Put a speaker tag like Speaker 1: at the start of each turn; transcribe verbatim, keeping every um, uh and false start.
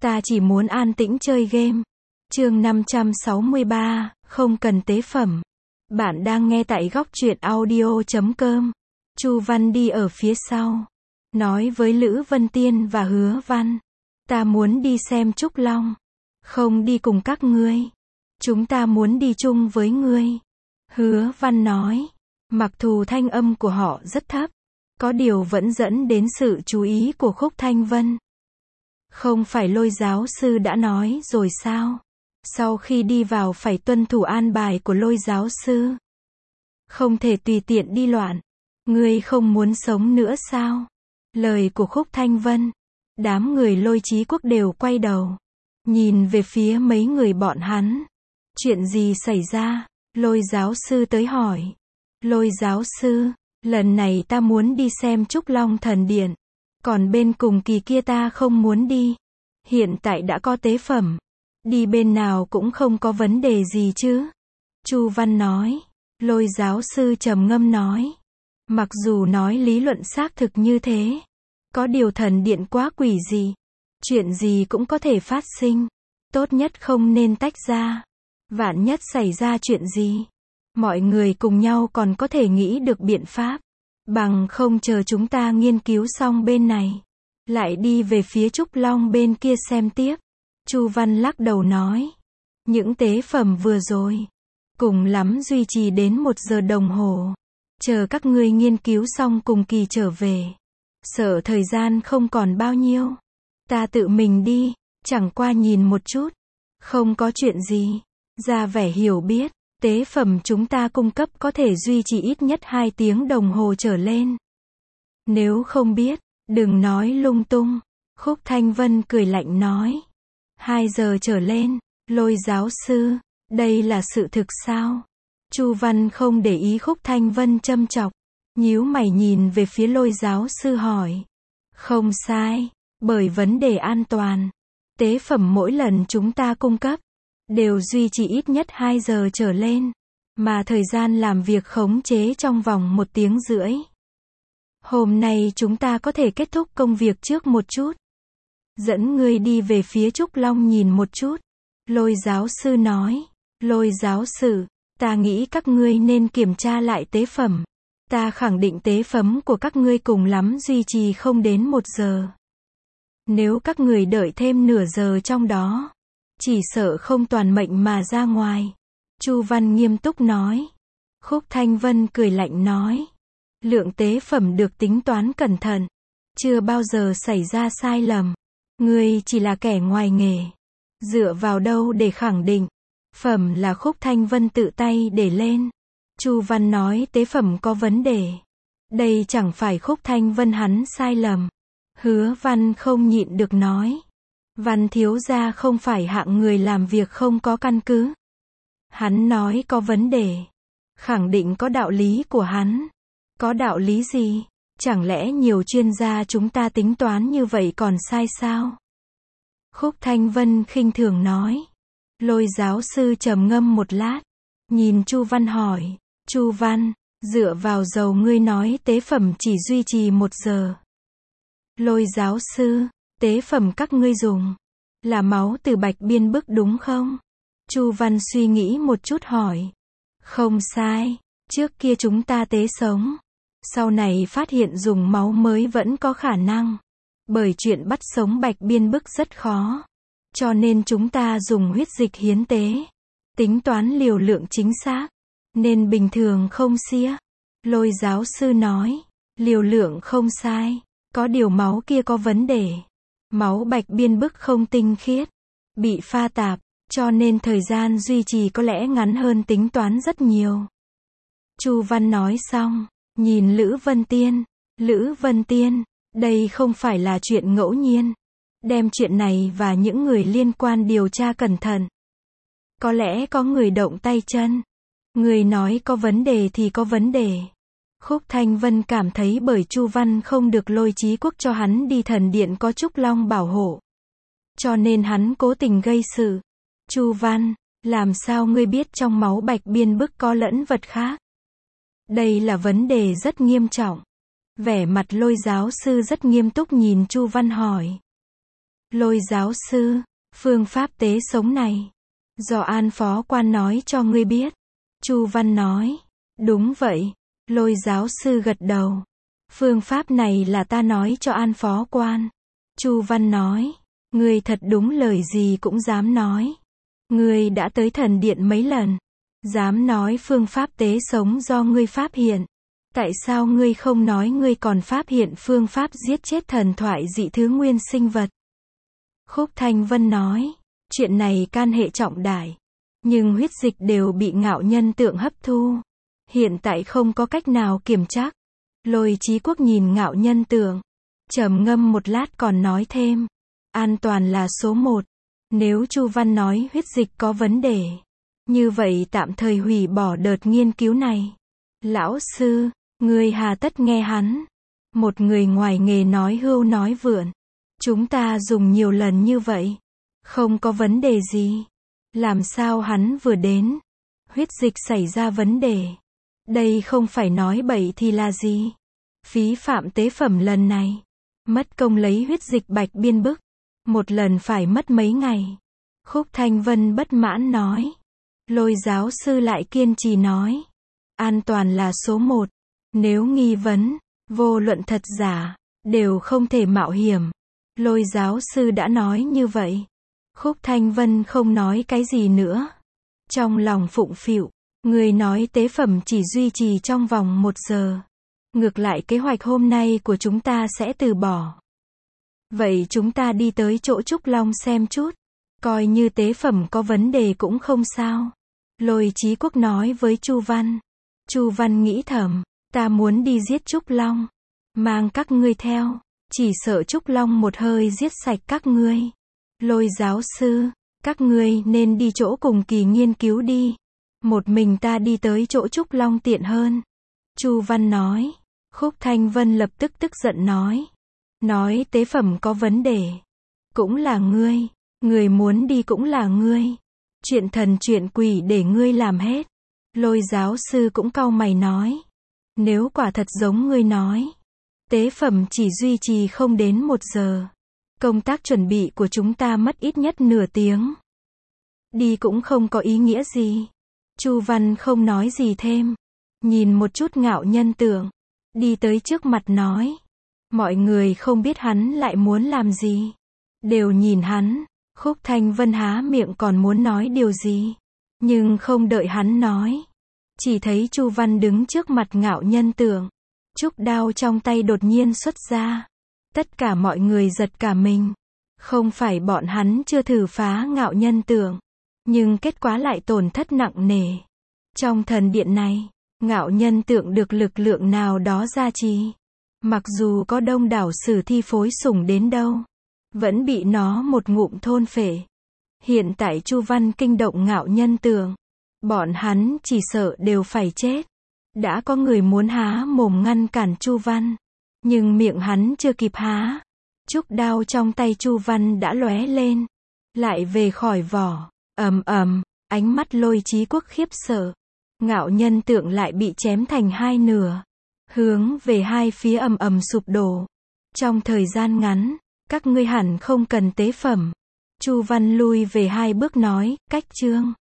Speaker 1: Ta chỉ muốn an tĩnh chơi game. Chương năm trăm sáu mươi ba, không cần tế phẩm. Bạn đang nghe tại góc truyện audio chấm com. Chu Văn đi ở phía sau, nói với Lữ Vân Tiên và Hứa Văn. Ta muốn đi xem Trúc Long. Không đi cùng các ngươi. Chúng ta muốn đi chung với ngươi. Hứa Văn nói. Mặc dù thanh âm của họ rất thấp, có điều vẫn dẫn đến sự chú ý của Khúc Thanh Vân. Không phải Lôi giáo sư đã nói rồi sao? Sau khi đi vào phải tuân thủ an bài của Lôi giáo sư. Không thể tùy tiện đi loạn. Ngươi không muốn sống nữa sao? Lời của Khúc Thanh Vân. Đám người Lôi Chí Quốc đều quay đầu, nhìn về phía mấy người bọn hắn. Chuyện gì xảy ra? Lôi giáo sư tới hỏi. Lôi giáo sư, lần này ta muốn đi xem Trúc Long thần điện. Còn bên cùng kỳ kia ta không muốn đi. Hiện tại đã có tế phẩm. Đi bên nào cũng không có vấn đề gì chứ. Chu Văn nói. Lôi giáo sư trầm ngâm nói. Mặc dù nói lý luận xác thực như thế, có điều thần điện quá quỷ dị. Chuyện gì cũng có thể phát sinh. Tốt nhất không nên tách ra. Vạn nhất xảy ra chuyện gì, mọi người cùng nhau còn có thể nghĩ được biện pháp. Bằng không chờ chúng ta nghiên cứu xong bên này, lại đi về phía Trúc Long bên kia xem tiếp. Chu Văn lắc đầu nói. Những tế phẩm vừa rồi, cùng lắm duy trì đến một giờ đồng hồ. Chờ các ngươi nghiên cứu xong cùng kỳ trở về. Sợ thời gian không còn bao nhiêu. Ta tự mình đi, chẳng qua nhìn một chút. Không có chuyện gì. Ra vẻ hiểu biết. Tế phẩm chúng ta cung cấp có thể duy trì ít nhất hai tiếng đồng hồ trở lên. Nếu không biết, đừng nói lung tung. Khúc Thanh Vân cười lạnh nói. Hai giờ trở lên. Lôi giáo sư, đây là sự thực sao? Chu Văn không để ý Khúc Thanh Vân châm chọc, nhíu mày nhìn về phía Lôi giáo sư hỏi. Không sai, bởi vấn đề an toàn. Tế phẩm mỗi lần chúng ta cung cấp đều duy trì ít nhất hai giờ trở lên, mà thời gian làm việc khống chế trong vòng một tiếng rưỡi. Hôm nay chúng ta có thể kết thúc công việc trước một chút. Dẫn ngươi đi về phía Trúc Long nhìn một chút. Lôi giáo sư nói. Lôi giáo sư, ta nghĩ các ngươi nên kiểm tra lại tế phẩm. Ta khẳng định tế phẩm của các ngươi cùng lắm duy trì không đến một giờ. Nếu các người đợi thêm nửa giờ trong đó, chỉ sợ không toàn mệnh mà ra ngoài. Chu Văn nghiêm túc nói. Khúc Thanh Vân cười lạnh nói. Lượng tế phẩm được tính toán cẩn thận. Chưa bao giờ xảy ra sai lầm. Ngươi chỉ là kẻ ngoài nghề. Dựa vào đâu để khẳng định? Phẩm là Khúc Thanh Vân tự tay để lên. Chu Văn nói tế phẩm có vấn đề. Đây chẳng phải Khúc Thanh Vân hắn sai lầm. Hứa Văn không nhịn được nói. Văn thiếu gia không phải hạng người làm việc không có căn cứ. Hắn nói có vấn đề. Khẳng định có đạo lý của hắn. Có đạo lý gì? Chẳng lẽ nhiều chuyên gia chúng ta tính toán như vậy còn sai sao? Khúc Thanh Vân khinh thường nói. Lôi giáo sư trầm ngâm một lát. Nhìn Chu Văn hỏi. Chu Văn, dựa vào dầu ngươi nói tế phẩm chỉ duy trì một giờ. Lôi giáo sư, tế phẩm các ngươi dùng là máu từ bạch biên bức đúng không? Chu Văn suy nghĩ một chút hỏi. Không sai, trước kia chúng ta tế sống. Sau này phát hiện dùng máu mới vẫn có khả năng. Bởi chuyện bắt sống bạch biên bức rất khó. Cho nên chúng ta dùng huyết dịch hiến tế. Tính toán liều lượng chính xác. Nên bình thường không xía. Lôi giáo sư nói. Liều lượng không sai. Có điều máu kia có vấn đề. Máu bạch biên bức không tinh khiết. Bị pha tạp. Cho nên thời gian duy trì có lẽ ngắn hơn tính toán rất nhiều. Chu Văn nói xong. Nhìn Lữ Vân Tiên. Lữ Vân Tiên. Đây không phải là chuyện ngẫu nhiên. Đem chuyện này và những người liên quan điều tra cẩn thận. Có lẽ có người động tay chân. Người nói có vấn đề thì có vấn đề. Khúc Thanh Vân cảm thấy bởi Chu Văn không được Lôi Chí Quốc cho hắn đi thần điện có Trúc Long bảo hộ. Cho nên hắn cố tình gây sự. Chu Văn, làm sao ngươi biết trong máu bạch biên bức có lẫn vật khác? Đây là vấn đề rất nghiêm trọng. Vẻ mặt Lôi giáo sư rất nghiêm túc nhìn Chu Văn hỏi. Lôi giáo sư, phương pháp tế sống này, do An phó quan nói cho ngươi biết. Chu Văn nói, đúng vậy. Lôi giáo sư gật đầu. Phương pháp này là ta nói cho An phó quan. Chu Văn nói, ngươi thật đúng lời gì cũng dám nói. Ngươi đã tới thần điện mấy lần, dám nói phương pháp tế sống do ngươi pháp hiện. Tại sao ngươi không nói ngươi còn pháp hiện phương pháp giết chết thần thoại dị thứ nguyên sinh vật? Khúc Thanh Vân nói, chuyện này can hệ trọng đại, nhưng huyết dịch đều bị Ngạo Nhân Tượng hấp thu. Hiện tại không có cách nào kiểm chắc. Lôi Chí Quốc nhìn Ngạo Nhân Tượng, trầm ngâm một lát còn nói thêm, an toàn là số một. Nếu Chu Văn nói huyết dịch có vấn đề, như vậy tạm thời hủy bỏ đợt nghiên cứu này. Lão sư, ngươi hà tất nghe hắn. Một người ngoài nghề nói hưu nói vượn. Chúng ta dùng nhiều lần như vậy, không có vấn đề gì. Làm sao hắn vừa đến, huyết dịch xảy ra vấn đề? Đây không phải nói bậy thì là gì? Phí phạm tế phẩm lần này, mất công lấy huyết dịch bạch biên bức, một lần phải mất mấy ngày. Khúc Thanh Vân bất mãn nói. Lôi giáo sư lại kiên trì nói, an toàn là số một. Nếu nghi vấn, vô luận thật giả, đều không thể mạo hiểm. Lôi giáo sư đã nói như vậy. Khúc Thanh Vân không nói cái gì nữa. Trong lòng phụng phịu, người nói tế phẩm chỉ duy trì trong vòng một giờ. Ngược lại kế hoạch hôm nay của chúng ta sẽ từ bỏ. Vậy chúng ta đi tới chỗ Trúc Long xem chút. Coi như tế phẩm có vấn đề cũng không sao. Lôi Chí Quốc nói với Chu Văn. Chu Văn nghĩ thầm, ta muốn đi giết Trúc Long, mang các ngươi theo, chỉ sợ Trúc Long một hơi giết sạch các ngươi. Lôi giáo sư, các ngươi nên đi chỗ cùng kỳ nghiên cứu đi. Một mình ta đi tới chỗ Trúc Long tiện hơn. Chu Văn nói. Khúc Thanh Vân lập tức tức giận nói. Nói tế phẩm có vấn đề, cũng là ngươi. Người muốn đi cũng là ngươi. Chuyện thần chuyện quỷ để ngươi làm hết. Lôi giáo sư cũng cau mày nói. Nếu quả thật giống ngươi nói, tế phẩm chỉ duy trì không đến một giờ. Công tác chuẩn bị của chúng ta mất ít nhất nửa tiếng. Đi cũng không có ý nghĩa gì. Chu Văn không nói gì thêm. Nhìn một chút Ngạo Nhân Tượng, đi tới trước mặt nói. Mọi người không biết hắn lại muốn làm gì, đều nhìn hắn. Khúc Thanh Vân há miệng còn muốn nói điều gì, nhưng không đợi hắn nói, chỉ thấy Chu Văn đứng trước mặt Ngạo Nhân Tượng, trúc đao trong tay đột nhiên xuất ra. Tất cả mọi người giật cả mình. Không phải bọn hắn chưa thử phá Ngạo Nhân Tượng, nhưng kết quả lại tổn thất nặng nề. Trong thần điện này, Ngạo Nhân Tượng được lực lượng nào đó gia trì, mặc dù có đông đảo sử thi phối sủng đến đâu, vẫn bị nó một ngụm thôn phệ. Hiện tại Chu Văn kinh động Ngạo Nhân Tượng, bọn hắn chỉ sợ đều phải chết. Đã có người muốn há mồm ngăn cản Chu Văn, nhưng miệng hắn chưa kịp há, trúc đao trong tay Chu Văn đã lóe lên, lại về khỏi vỏ. Ầm ầm, ánh mắt Lôi Chí Quốc khiếp sợ. Ngạo Nhân Tượng lại bị chém thành hai nửa, hướng về hai phía ầm ầm sụp đổ. Trong thời gian ngắn, các ngươi hẳn không cần tế phẩm. Chu Văn lui về hai bước nói, cách chương.